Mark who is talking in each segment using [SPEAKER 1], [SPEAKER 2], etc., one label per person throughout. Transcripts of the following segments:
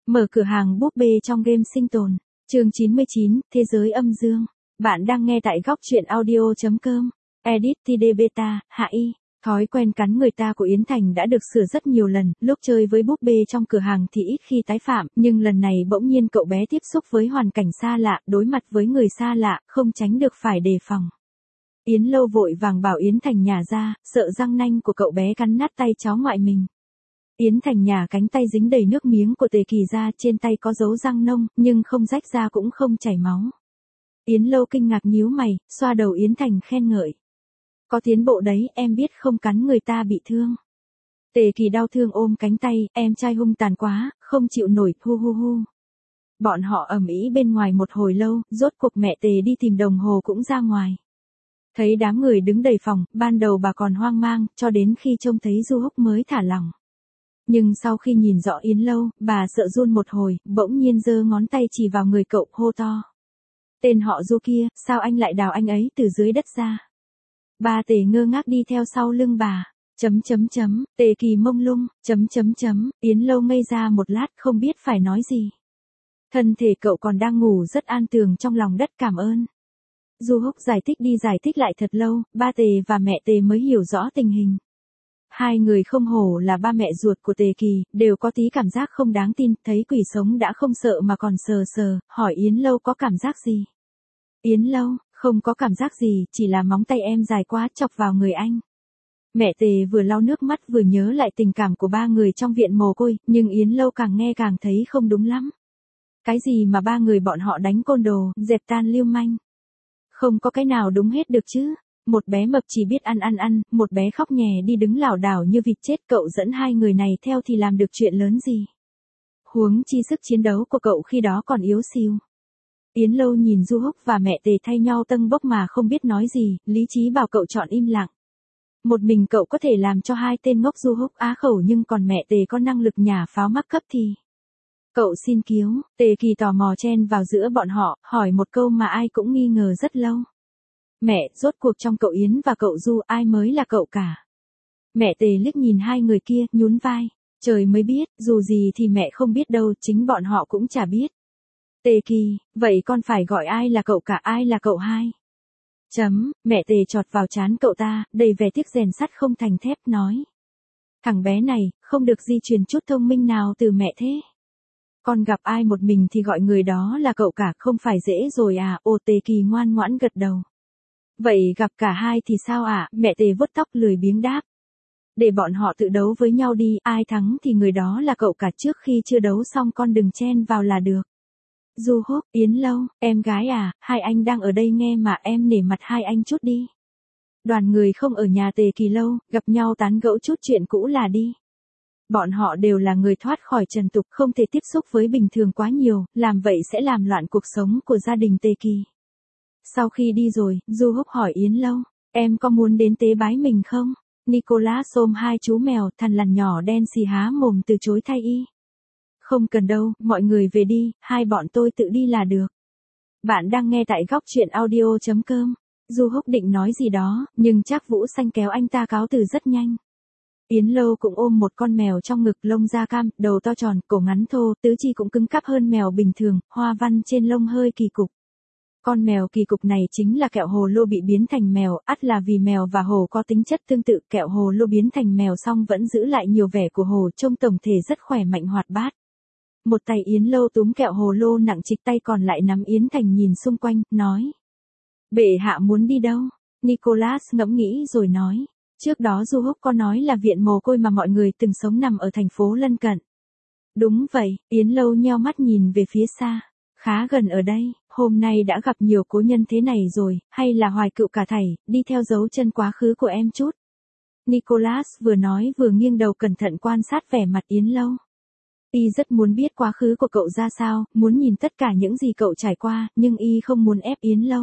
[SPEAKER 1] Mở cửa hàng búp bê trong game sinh tồn. Chương 99, Thế giới âm dương. Bạn đang nghe tại góc truyện audio.com. Edit TD Beta, Hạ Y. Thói quen cắn người ta của Yến Thành đã được sửa rất nhiều lần, lúc chơi với búp bê trong cửa hàng thì ít khi tái phạm, nhưng lần này bỗng nhiên cậu bé tiếp xúc với hoàn cảnh xa lạ, đối mặt với người xa lạ, không tránh được phải đề phòng. Yến Lâu vội vàng bảo Yến Thành nhả ra, sợ răng nanh của cậu bé cắn nát tay cháu ngoại mình. Yến Thành nhả cánh tay dính đầy nước miếng của Tề Kỳ ra, trên tay có dấu răng nông, nhưng không rách ra cũng không chảy máu. Yến Lâu kinh ngạc nhíu mày, xoa đầu Yến Thành khen ngợi. Có tiến bộ đấy, em biết không cắn người ta bị thương. Tề Kỳ đau thương ôm cánh tay, em trai hung tàn quá, không chịu nổi, hu hu hu. Bọn họ ầm ĩ bên ngoài một hồi lâu, rốt cuộc mẹ Tề đi tìm đồng hồ cũng ra ngoài. Thấy đám người đứng đầy phòng, ban đầu bà còn hoang mang, cho đến khi trông thấy Du Húc mới thả lỏng. Nhưng sau khi nhìn rõ Yến Lâu, bà sợ run một hồi, bỗng nhiên giơ ngón tay chỉ vào người cậu, hô to. Tên họ Du kia, sao anh lại đào anh ấy từ dưới đất ra? Ba Tề ngơ ngác đi theo sau lưng bà. Tề Kỳ mông lung, Yến Lâu ngây ra một lát không biết phải nói gì. Thân thể cậu còn đang ngủ rất an tường trong lòng đất, cảm ơn. Du Húc giải thích lại thật lâu, ba Tề và mẹ Tề mới hiểu rõ tình hình. Hai người không hổ là ba mẹ ruột của Tề Kỳ, đều có tí cảm giác không đáng tin, thấy quỷ sống đã không sợ mà còn sờ, hỏi Yến Lâu có cảm giác gì. Yến Lâu, không có cảm giác gì, chỉ là móng tay em dài quá chọc vào người anh. Mẹ Tề vừa lau nước mắt vừa nhớ lại tình cảm của ba người trong viện mồ côi, nhưng Yến Lâu càng nghe càng thấy không đúng lắm. Cái gì mà ba người bọn họ đánh côn đồ, dẹp tan lưu manh. Không có cái nào đúng hết được chứ. Một bé mập chỉ biết ăn, một bé khóc nhè đi đứng lảo đảo như vịt chết, cậu dẫn hai người này theo thì làm được chuyện lớn gì. Huống chi sức chiến đấu của cậu khi đó còn yếu xìu. Yến Lâu nhìn Du Húc và mẹ Tề thay nhau tâng bốc mà không biết nói gì, lý trí bảo cậu chọn im lặng. Một mình cậu có thể làm cho hai tên ngốc Du Húc á khẩu, nhưng còn mẹ Tề có năng lực nhả pháo mắc cấp thì. Cậu xin cứu, Tề Kỳ tò mò chen vào giữa bọn họ, hỏi một câu mà ai cũng nghi ngờ rất lâu. Mẹ, rốt cuộc trong cậu Yến và cậu Du ai mới là cậu cả? Mẹ Tề liếc nhìn hai người kia, nhún vai. Trời mới biết, dù gì thì mẹ không biết đâu, chính bọn họ cũng chả biết. Tề Kỳ, vậy con phải gọi ai là cậu cả, ai là cậu hai? Mẹ Tề chọt vào trán cậu ta, đầy vẻ tiếc rèn sắt không thành thép, nói. Thằng bé này, không được di truyền chút thông minh nào từ mẹ thế. Con gặp ai một mình thì gọi người đó là cậu cả, không phải dễ rồi à? Ồ, Tề Kỳ ngoan ngoãn gật đầu. Vậy gặp cả hai thì sao ạ? Mẹ Tề vuốt tóc lười biếng đáp. Để bọn họ tự đấu với nhau đi, ai thắng thì người đó là cậu cả, trước khi chưa đấu xong con đừng chen vào là được. Du Húc, Yến Lâu, em gái à, hai anh đang ở đây nghe mà, em nể mặt hai anh chút đi. Đoàn người không ở nhà Tề Kỳ lâu, gặp nhau tán gẫu chút chuyện cũ là đi. Bọn họ đều là người thoát khỏi trần tục, không thể tiếp xúc với bình thường quá nhiều, làm vậy sẽ làm loạn cuộc sống của gia đình Tề Kỳ. Sau khi đi rồi, Du Húc hỏi Yến Lâu, em có muốn đến tế bái mình không? Nicolas ôm hai chú mèo, thằn lằn nhỏ đen xì há mồm từ chối thay y. Không cần đâu, mọi người về đi, hai bọn tôi tự đi là được. Bạn đang nghe tại góc truyện audio.com. Du Húc định nói gì đó, nhưng Trác Vũ Xanh kéo anh ta cáo từ rất nhanh. Yến Lâu cũng ôm một con mèo trong ngực, lông da cam, đầu to tròn, cổ ngắn thô, tứ chi cũng cứng cáp hơn mèo bình thường, hoa văn trên lông hơi kỳ cục. Con mèo kỳ cục này chính là kẹo hồ lô bị biến thành mèo, ắt là vì mèo và hổ có tính chất tương tự, kẹo hồ lô biến thành mèo xong vẫn giữ lại nhiều vẻ của hổ, trông tổng thể rất khỏe mạnh hoạt bát. Một tay Yến Lâu túm kẹo hồ lô nặng trịch, tay còn lại nắm Yến Thành nhìn xung quanh, nói. Bệ hạ muốn đi đâu? Nicolas ngẫm nghĩ rồi nói. Trước đó Du Húc có nói là viện mồ côi mà mọi người từng sống nằm ở thành phố lân cận. Đúng vậy, Yến Lâu nheo mắt nhìn về phía xa. Khá gần ở đây, hôm nay đã gặp nhiều cố nhân thế này rồi, hay là hoài cựu cả thảy, đi theo dấu chân quá khứ của em chút. Nicolas vừa nói vừa nghiêng đầu cẩn thận quan sát vẻ mặt Yến Lâu. Y rất muốn biết quá khứ của cậu ra sao, muốn nhìn tất cả những gì cậu trải qua, nhưng Y không muốn ép Yến Lâu.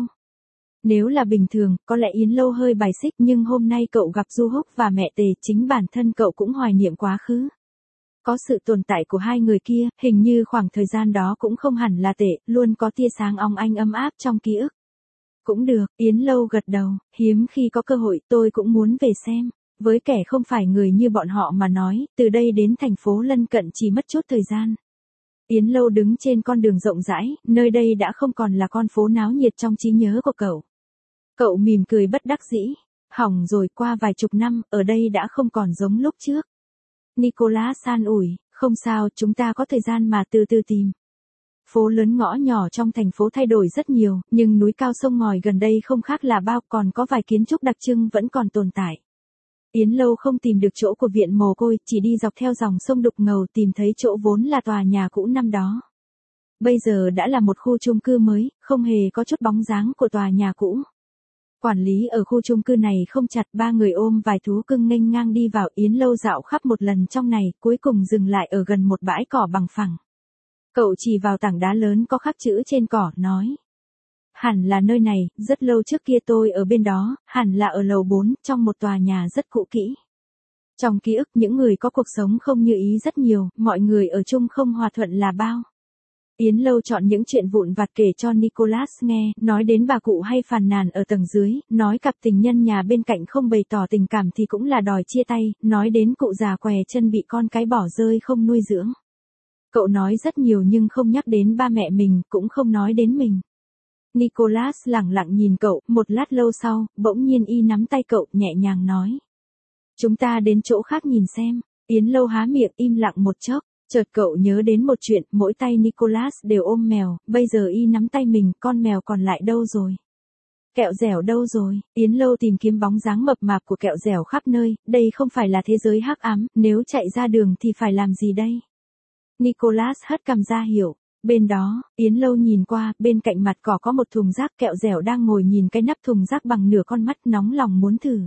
[SPEAKER 1] Nếu là bình thường, có lẽ Yến Lâu hơi bài xích, nhưng hôm nay cậu gặp Du Húc và mẹ Tề, chính bản thân cậu cũng hoài niệm quá khứ. Có sự tồn tại của hai người kia, hình như khoảng thời gian đó cũng không hẳn là tệ, luôn có tia sáng óng ánh ấm áp trong ký ức. Cũng được, Yến Lâu gật đầu, hiếm khi có cơ hội tôi cũng muốn về xem. Với kẻ không phải người như bọn họ mà nói, từ đây đến thành phố lân cận chỉ mất chút thời gian. Yến Lâu đứng trên con đường rộng rãi, nơi đây đã không còn là con phố náo nhiệt trong trí nhớ của cậu. Cậu mỉm cười bất đắc dĩ. Hỏng rồi, qua vài chục năm, ở đây đã không còn giống lúc trước. Nicholas an ủi, không sao, chúng ta có thời gian mà từ từ tìm. Phố lớn ngõ nhỏ trong thành phố thay đổi rất nhiều, nhưng núi cao sông ngòi gần đây không khác là bao, còn có vài kiến trúc đặc trưng vẫn còn tồn tại. Yến Lâu không tìm được chỗ của viện mồ côi, chỉ đi dọc theo dòng sông đục ngầu tìm thấy chỗ vốn là tòa nhà cũ năm đó. Bây giờ đã là một khu chung cư mới, không hề có chút bóng dáng của tòa nhà cũ. Quản lý ở khu chung cư này không chặt, ba người ôm vài thú cưng nghênh ngang đi vào. Yến Lâu dạo khắp một lần trong này, cuối cùng dừng lại ở gần một bãi cỏ bằng phẳng. Cậu chỉ vào tảng đá lớn có khắc chữ trên cỏ, nói. Hẳn là nơi này, rất lâu trước kia tôi ở bên đó, hẳn là ở lầu 4, trong một tòa nhà rất cũ kỹ. Trong ký ức những người có cuộc sống không như ý rất nhiều, mọi người ở chung không hòa thuận là bao. Yến Lâu chọn những chuyện vụn vặt kể cho Nicholas nghe, nói đến bà cụ hay phàn nàn ở tầng dưới, nói cặp tình nhân nhà bên cạnh không bày tỏ tình cảm thì cũng là đòi chia tay, nói đến cụ già què chân bị con cái bỏ rơi không nuôi dưỡng. Cậu nói rất nhiều nhưng không nhắc đến ba mẹ mình, cũng không nói đến mình. Nicholas lẳng lặng nhìn cậu, một lát lâu sau, bỗng nhiên y nắm tay cậu, nhẹ nhàng nói. Chúng ta đến chỗ khác nhìn xem. Yến Lâu há miệng im lặng một chốc, chợt cậu nhớ đến một chuyện, mỗi tay Nicholas đều ôm mèo, bây giờ y nắm tay mình, con mèo còn lại đâu rồi? Kẹo dẻo đâu rồi? Yến Lâu tìm kiếm bóng dáng mập mạp của kẹo dẻo khắp nơi, đây không phải là thế giới hắc ám, nếu chạy ra đường thì phải làm gì đây? Nicholas hất cằm ra hiểu. Bên đó, Yến Lâu nhìn qua, bên cạnh mặt cỏ có một thùng rác, kẹo dẻo đang ngồi nhìn cái nắp thùng rác bằng nửa con mắt, nóng lòng muốn thử.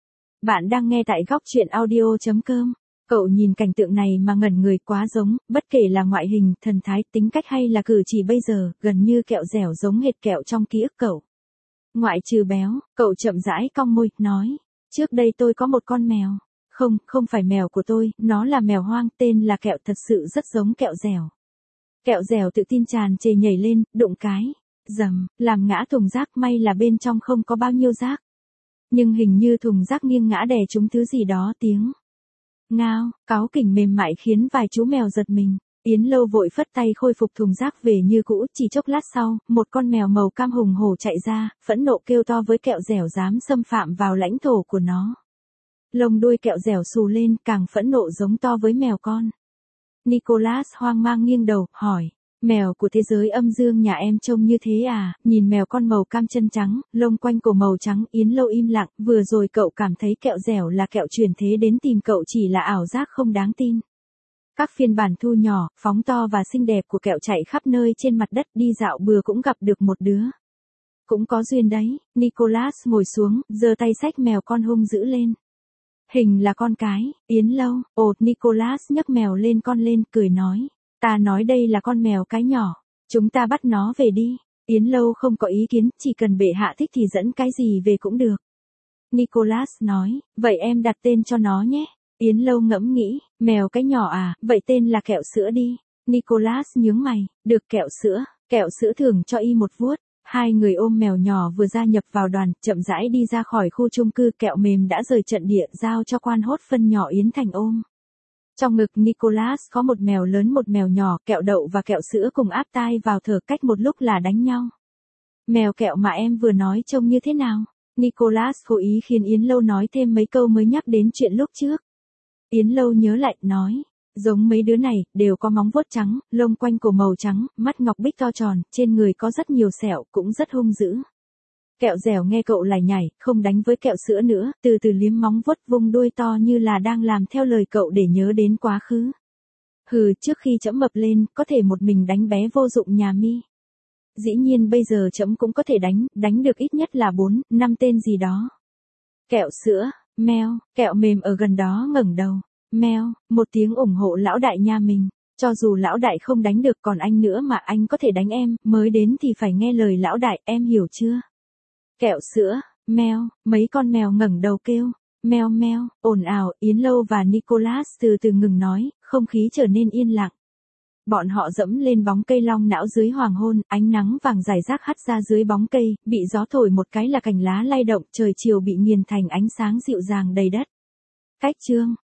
[SPEAKER 1] Bạn đang nghe tại góc truyện audio.com. Cậu nhìn cảnh tượng này mà ngẩn người, quá giống, bất kể là ngoại hình, thần thái, tính cách hay là cử chỉ bây giờ, gần như kẹo dẻo giống hệt kẹo trong ký ức cậu. Ngoại trừ béo, cậu chậm rãi cong môi, nói, trước đây tôi có một con mèo. Không, không phải mèo của tôi, nó là mèo hoang, tên là Kẹo, thật sự rất giống kẹo dẻo. Kẹo dẻo tự tin tràn trề nhảy lên, đụng cái, dầm, làm ngã thùng rác, may là bên trong không có bao nhiêu rác. Nhưng hình như thùng rác nghiêng ngã đè trúng thứ gì đó, tiếng ngao, cáu kỉnh mềm mại khiến vài chú mèo giật mình. Yến Lâu vội phất tay khôi phục thùng rác về như cũ, chỉ chốc lát sau, một con mèo màu cam hùng hổ chạy ra, phẫn nộ kêu to với kẹo dẻo dám xâm phạm vào lãnh thổ của nó. Lông đuôi kẹo dẻo xù lên, càng phẫn nộ giống to với mèo con. Nicholas hoang mang nghiêng đầu, hỏi, mèo của thế giới âm dương nhà em trông như thế à? Nhìn mèo con màu cam chân trắng, lông quanh cổ màu trắng. Yến Lâu im lặng, vừa rồi cậu cảm thấy kẹo dẻo là kẹo chuyển thế đến tìm cậu chỉ là ảo giác không đáng tin. Các phiên bản thu nhỏ, phóng to và xinh đẹp của kẹo chạy khắp nơi trên mặt đất, đi dạo bừa cũng gặp được một đứa. Cũng có duyên đấy. Nicholas ngồi xuống, giơ tay xách mèo con hung dữ lên. Hình là con cái. Yến Lâu, Nicholas nhấc mèo lên con lên, cười nói. Ta nói đây là con mèo cái nhỏ. Chúng ta bắt nó về đi. Yến Lâu không có ý kiến, chỉ cần bệ hạ thích thì dẫn cái gì về cũng được. Nicholas nói, vậy em đặt tên cho nó nhé. Yến Lâu ngẫm nghĩ, mèo cái nhỏ à, vậy tên là Kẹo Sữa đi. Nicholas nhướng mày, được Kẹo Sữa thưởng cho y một vuốt. Hai người ôm mèo nhỏ vừa gia nhập vào đoàn, chậm rãi đi ra khỏi khu chung cư. Kẹo mềm đã rời trận địa, giao cho quan hốt phân nhỏ Yến Thành ôm. Trong ngực Nicholas có một mèo lớn một mèo nhỏ, Kẹo Đậu và Kẹo Sữa cùng áp tai vào thở, cách một lúc là đánh nhau. Mèo Kẹo mà em vừa nói trông như thế nào? Nicholas cố ý khiến Yến Lâu nói thêm mấy câu mới nhắc đến chuyện lúc trước. Yến Lâu nhớ lại, nói, giống mấy đứa này, đều có móng vuốt trắng, lông quanh cổ màu trắng, mắt ngọc bích to tròn, trên người có rất nhiều sẹo, cũng rất hung dữ. Kẹo dẻo nghe cậu lải nhải, không đánh với Kẹo Sữa nữa, từ từ liếm móng vuốt, vung đuôi to như là đang làm theo lời cậu để nhớ đến quá khứ. Hừ, trước khi trẫm mập lên, có thể một mình đánh bé vô dụng nhà mi. Dĩ nhiên bây giờ trẫm cũng có thể đánh được ít nhất là 4, 5 tên gì đó. Kẹo Sữa, meo, Kẹo mềm ở gần đó ngẩng đầu. Meo, một tiếng ủng hộ lão đại nha mình. Cho dù lão đại không đánh được còn anh nữa mà anh có thể đánh em, mới đến thì phải nghe lời lão đại, em hiểu chưa? Kẹo Sữa, meo, mấy con mèo ngẩng đầu kêu. Meo meo, ồn ào. Yến Lâu và Nicholas từ từ ngừng nói, không khí trở nên yên lặng. Bọn họ dẫm lên bóng cây long não dưới hoàng hôn, ánh nắng vàng rải rác hắt ra dưới bóng cây, bị gió thổi một cái là cành lá lay động, trời chiều bị nghiền thành ánh sáng dịu dàng đầy đất. Cách chương